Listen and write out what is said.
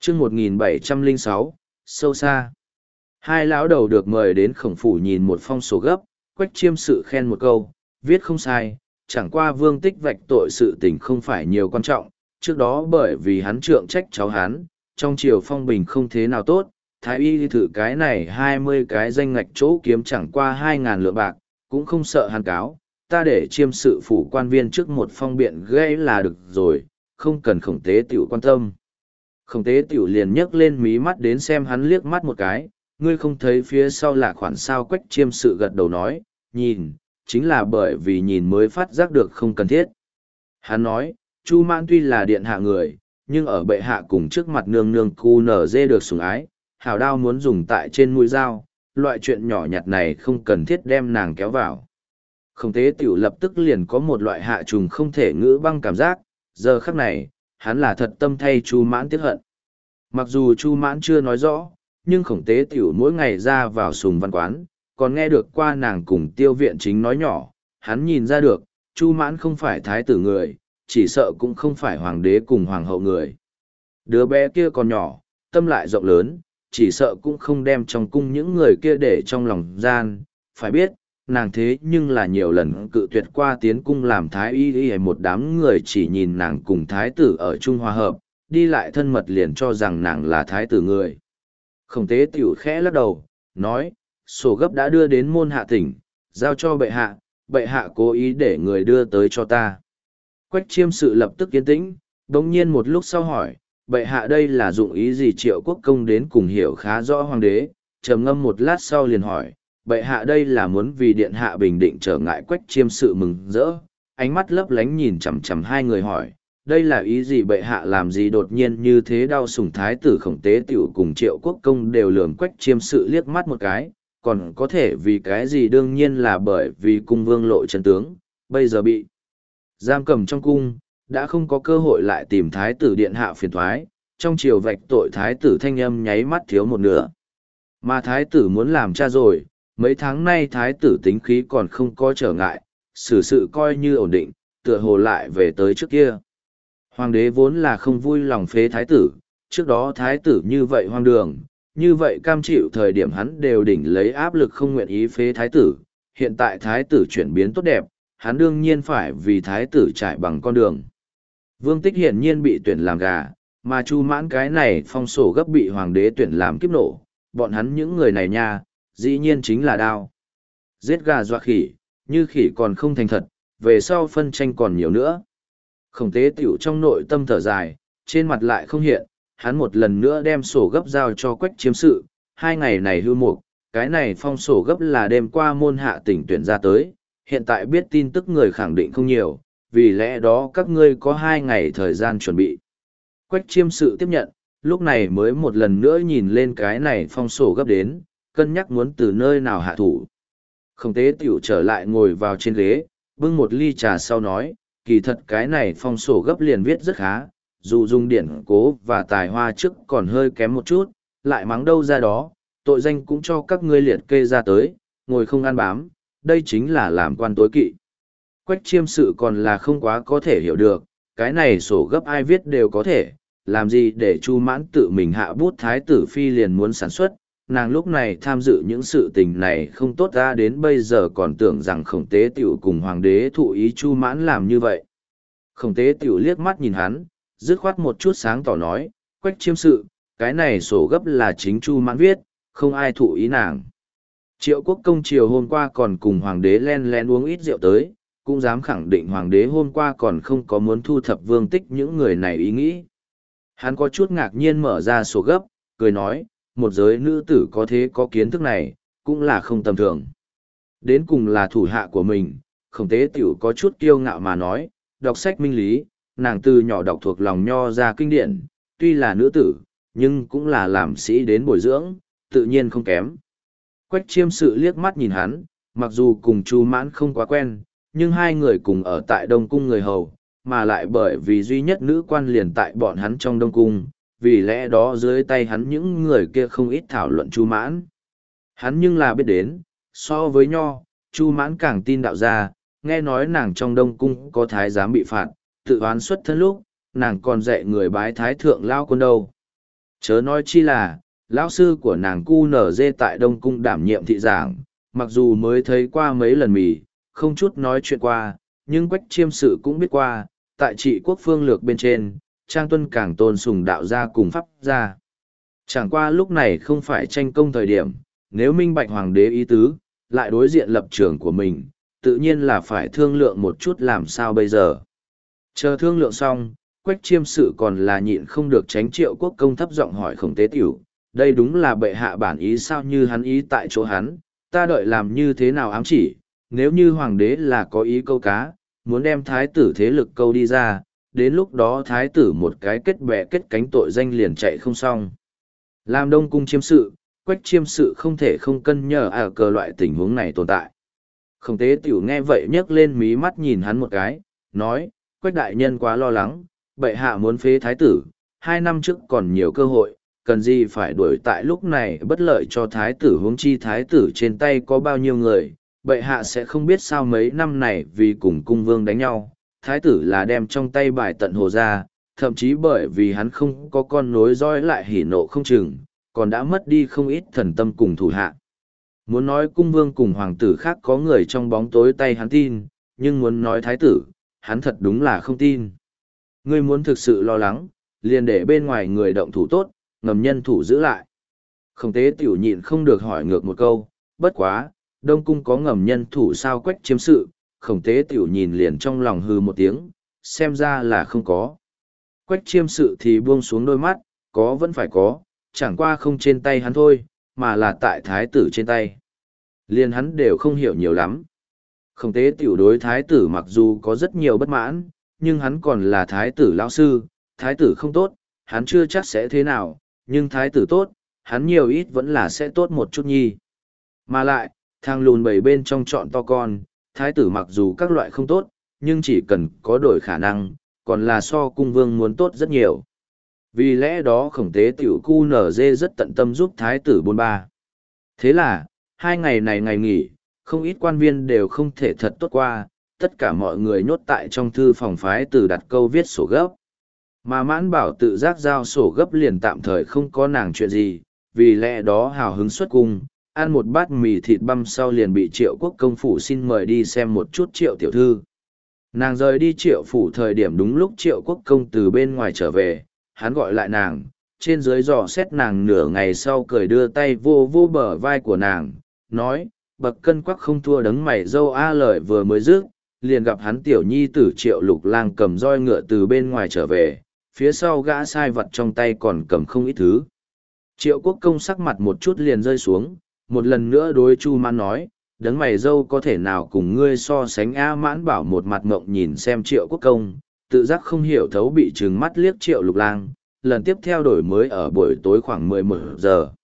chương 1706, sâu xa. Hai lão đầu được mời đến khổng phủ nhìn một phong sổ gấp, Quách Chiêm Sự khen một câu, viết không sai, chẳng qua Vương Tích vạch tội sự tình không phải nhiều quan trọng, trước đó bởi vì hắn trượng trách cháu hắn, trong triều phong bình không thế nào tốt, thái y thử cái này 20 cái danh ngạch chỗ kiếm chẳng qua 2.000 lượng bạc, cũng không sợ hắn cáo, ta để Chiêm Sự phủ quan viên trước một phong biện gây là được rồi, không cần khổng tế tiểu quan tâm. Khổng tế tiểu liền nhấc lên mí mắt đến xem hắn liếc mắt một cái, ngươi không thấy phía sau là khoản sao. Quách Chiêm Sự gật đầu nói, nhìn, chính là bởi vì nhìn mới phát giác được không cần thiết. Hắn nói, Chu Mãn tuy là điện hạ người, nhưng ở bệ hạ cùng trước mặt nương nương cu nở dê được sủng ái, hào đao muốn dùng tại trên mũi dao, loại chuyện nhỏ nhặt này không cần thiết đem nàng kéo vào. Khổng tế tiểu lập tức liền có một loại hạ trùng không thể ngữ băng cảm giác, giờ khắc này, hắn là thật tâm thay Chu Mãn tiếc hận. Mặc dù Chu Mãn chưa nói rõ, nhưng khổng tế tiểu mỗi ngày ra vào sùng văn quán, còn nghe được qua nàng cùng tiêu viện chính nói nhỏ, hắn nhìn ra được, Chu Mãn không phải thái tử người, chỉ sợ cũng không phải hoàng đế cùng hoàng hậu người. Đứa bé kia còn nhỏ, tâm lại rộng lớn, chỉ sợ cũng không đem trong cung những người kia để trong lòng gian, phải biết, nàng thế nhưng là nhiều lần cự tuyệt qua tiến cung làm thái y hay một đám người chỉ nhìn nàng cùng thái tử ở Trung Hòa Hợp, đi lại thân mật liền cho rằng nàng là thái tử người. Khổng tế tiểu khẽ lắc đầu, nói, sổ gấp đã đưa đến môn hạ tỉnh, giao cho bệ hạ cố ý để người đưa tới cho ta. Quách Chiêm Sự lập tức yên tĩnh, đồng nhiên một lúc sau hỏi, bệ hạ đây là dụng ý gì? Triệu Quốc Công đến cùng hiểu khá rõ hoàng đế, trầm ngâm một lát sau liền hỏi, bệ hạ đây là muốn vì điện hạ bình định trở ngại. Quách Chiêm Sự mừng rỡ, ánh mắt lấp lánh nhìn chằm chằm hai người hỏi, đây là ý gì? Bệ hạ làm gì đột nhiên như thế? Đau sủng thái tử khổng tế tiểu cùng Triệu Quốc Công đều lườm Quách Chiêm Sự liếc mắt một cái, còn có thể vì cái gì? Đương nhiên là bởi vì cung vương lộ chân tướng, bây giờ bị giam cầm trong cung, đã không có cơ hội lại tìm thái tử điện hạ phiền thoái, trong triều vạch tội thái tử thanh âm nháy mắt thiếu một nửa. Mà thái tử muốn làm cha rồi, mấy tháng nay thái tử tính khí còn không có trở ngại, xử sự coi như ổn định, tựa hồ lại về tới trước kia. Hoàng đế vốn là không vui lòng phế thái tử, trước đó thái tử như vậy hoang đường, như vậy cam chịu thời điểm hắn đều đỉnh lấy áp lực không nguyện ý phế thái tử, hiện tại thái tử chuyển biến tốt đẹp, hắn đương nhiên phải vì thái tử trải bằng con đường. Vương Tích hiển nhiên bị tuyển làm gà, mà Chu Mãn cái này phong sổ gấp bị hoàng đế tuyển làm kiếp nổ, bọn hắn những người này nha, dĩ nhiên chính là đao. Giết gà dọa khỉ, như khỉ còn không thành thật, về sau phân tranh còn nhiều nữa. Khổng tế tiểu trong nội tâm thở dài, trên mặt lại không hiện, hắn một lần nữa đem sổ gấp giao cho Quách Chiêm Sự, 2 ngày này hưu mục, cái này phong sổ gấp là đêm qua môn hạ tỉnh tuyển ra tới, hiện tại biết tin tức người khẳng định không nhiều, vì lẽ đó các ngươi có 2 ngày thời gian chuẩn bị. Quách Chiêm Sự tiếp nhận, lúc này mới một lần nữa nhìn lên cái này phong sổ gấp đến, cân nhắc muốn từ nơi nào hạ thủ. Khổng tế tiểu trở lại ngồi vào trên ghế, bưng một ly trà sau nói, kỳ thật cái này phong sổ gấp liền viết rất khá, dù dùng điển cố và tài hoa trước còn hơi kém một chút, lại mắng đâu ra đó, tội danh cũng cho các ngươi liệt kê ra tới, ngồi không ăn bám, đây chính là làm quan tối kỵ. Quách Chiêm Sự còn là không quá có thể hiểu được, cái này sổ gấp ai viết đều có thể, làm gì để Chu Mãn tự mình hạ bút thái tử phi liền muốn sản xuất, nàng lúc này tham dự những sự tình này không tốt ra, đến bây giờ còn tưởng rằng khổng tế tiểu cùng hoàng đế thụ ý Chu Mãn làm như vậy. Khổng tế tiểu liếc mắt nhìn hắn, dứt khoát một chút sáng tỏ nói, Quách Chiêm Sự, cái này sổ gấp là chính Chu Mãn viết, không ai thụ ý nàng. Triệu Quốc Công chiều hôm qua còn cùng hoàng đế len lén uống ít rượu tới, cũng dám khẳng định hoàng đế hôm qua còn không có muốn thu thập Vương Tích những người này ý nghĩ. Hắn có chút ngạc nhiên mở ra sổ gấp, cười nói, một giới nữ tử có thế có kiến thức này, cũng là không tầm thường. Đến cùng là thủ hạ của mình, khổng tế tiểu có chút kiêu ngạo mà nói, đọc sách minh lý, nàng từ nhỏ đọc thuộc lòng nho ra kinh điển, tuy là nữ tử, nhưng cũng là làm sĩ đến bồi dưỡng, tự nhiên không kém. Quách Chiêm Sự liếc mắt nhìn hắn, mặc dù cùng Chu Mãn không quá quen, nhưng hai người cùng ở tại Đông Cung người hầu, mà lại bởi vì duy nhất nữ quan liền tại bọn hắn trong Đông Cung, vì lẽ đó dưới tay hắn những người kia không ít thảo luận Chu Mãn. Hắn nhưng là biết đến, so với Nho, Chu Mãn càng tin đạo gia, nghe nói nàng trong Đông Cung có thái giám bị phạt, tự oán xuất thân lúc, nàng còn dạy người bái thái thượng lao quân đâu. Chớ nói chi là, lão sư của nàng QNZ tại Đông Cung đảm nhiệm thị giảng, mặc dù mới thấy qua mấy lần mì, không chút nói chuyện qua, nhưng Quách Chiêm Sự cũng biết qua, tại trị quốc phương lược bên trên, Trang Tuân càng tôn sùng đạo gia cùng pháp gia. Chẳng qua lúc này không phải tranh công thời điểm, nếu minh bạch hoàng đế ý tứ, lại đối diện lập trường của mình, tự nhiên là phải thương lượng một chút làm sao bây giờ. Chờ thương lượng xong, Quách Chiêm Sự còn là nhịn không được tránh Triệu Quốc Công thấp giọng hỏi Khổng Tế Tiểu, đây đúng là bệ hạ bản ý sao như hắn ý tại chỗ hắn, ta đợi làm như thế nào ám chỉ, nếu như hoàng đế là có ý câu cá, muốn đem thái tử thế lực câu đi ra, đến lúc đó thái tử một cái kết bè kết cánh tội danh liền chạy không xong. Làm Đông Cung Chiêm Sự, Quách Chiêm Sự không thể không cân nhờ cờ loại tình huống này tồn tại. Khổng Tế Tiểu nghe vậy nhấc lên mí mắt nhìn hắn một cái, nói, Quách đại nhân quá lo lắng, bệ hạ muốn phế thái tử, 2 năm trước còn nhiều cơ hội, cần gì phải đuổi tại lúc này bất lợi cho thái tử, huống chi thái tử trên tay có bao nhiêu người, bệ hạ sẽ không biết sao mấy năm này vì cùng cung vương đánh nhau, thái tử là đem trong tay bài tận hồ ra, thậm chí bởi vì hắn không có con nối dõi lại hỉ nộ không chừng, còn đã mất đi không ít thần tâm cùng thủ hạ. Muốn nói cung vương cùng hoàng tử khác có người trong bóng tối tay hắn tin, nhưng muốn nói thái tử, hắn thật đúng là không tin. Ngươi muốn thực sự lo lắng, liền để bên ngoài người động thủ tốt, ngầm nhân thủ giữ lại. Khổng Tế Tiểu nhịn không được hỏi ngược một câu, bất quá, Đông Cung có ngầm nhân thủ sao Quách Chiêm Sự, Khổng Tế Tiểu nhìn liền trong lòng hư một tiếng, xem ra là không có. Quách Chiêm Sự thì buông xuống đôi mắt, có vẫn phải có, chẳng qua không trên tay hắn thôi, mà là tại thái tử trên tay. Liền hắn đều không hiểu nhiều lắm. Khổng Tế Tiểu đối thái tử mặc dù có rất nhiều bất mãn, nhưng hắn còn là thái tử lão sư, thái tử không tốt, hắn chưa chắc sẽ thế nào, nhưng thái tử tốt, hắn nhiều ít vẫn là sẽ tốt một chút nhi. Mà lại, thang lùn bầy bên trong chọn to con, thái tử mặc dù các loại không tốt, nhưng chỉ cần có đổi khả năng, còn là so cung vương muốn tốt rất nhiều. Vì lẽ đó Khổng Tế Tiểu QNZ rất tận tâm giúp thái tử bôn ba. Thế là, 2 ngày này ngày nghỉ, không ít quan viên đều không thể thật tốt qua, tất cả mọi người nhốt tại trong thư phòng phái từ đặt câu viết sổ gấp. Mà Mãn Bảo tự giác giao sổ gấp liền tạm thời không có nàng chuyện gì, vì lẽ đó hào hứng xuất cung, ăn một bát mì thịt băm sau liền bị Triệu Quốc Công phủ xin mời đi xem một chút Triệu tiểu thư. Nàng rời đi Triệu phủ thời điểm đúng lúc Triệu Quốc Công từ bên ngoài trở về, hắn gọi lại nàng, trên dưới dò xét nàng nửa ngày sau cười đưa tay vô vô bờ vai của nàng, nói, bậc cân quắc không thua đấng mày dâu lời vừa mới dứt, liền gặp hắn tiểu nhi tử Triệu Lục Lang cầm roi ngựa từ bên ngoài trở về, phía sau gã sai vật trong tay còn cầm không ít thứ. Triệu Quốc Công sắc mặt một chút liền rơi xuống, một lần nữa đối Chu Mãn nói, đấng mày dâu có thể nào cùng ngươi so sánh. Mãn Bảo một mặt ngộng nhìn xem Triệu Quốc Công, tự giác không hiểu thấu bị trừng mắt liếc Triệu Lục Lang, lần tiếp theo đổi mới ở buổi tối khoảng 11 giờ,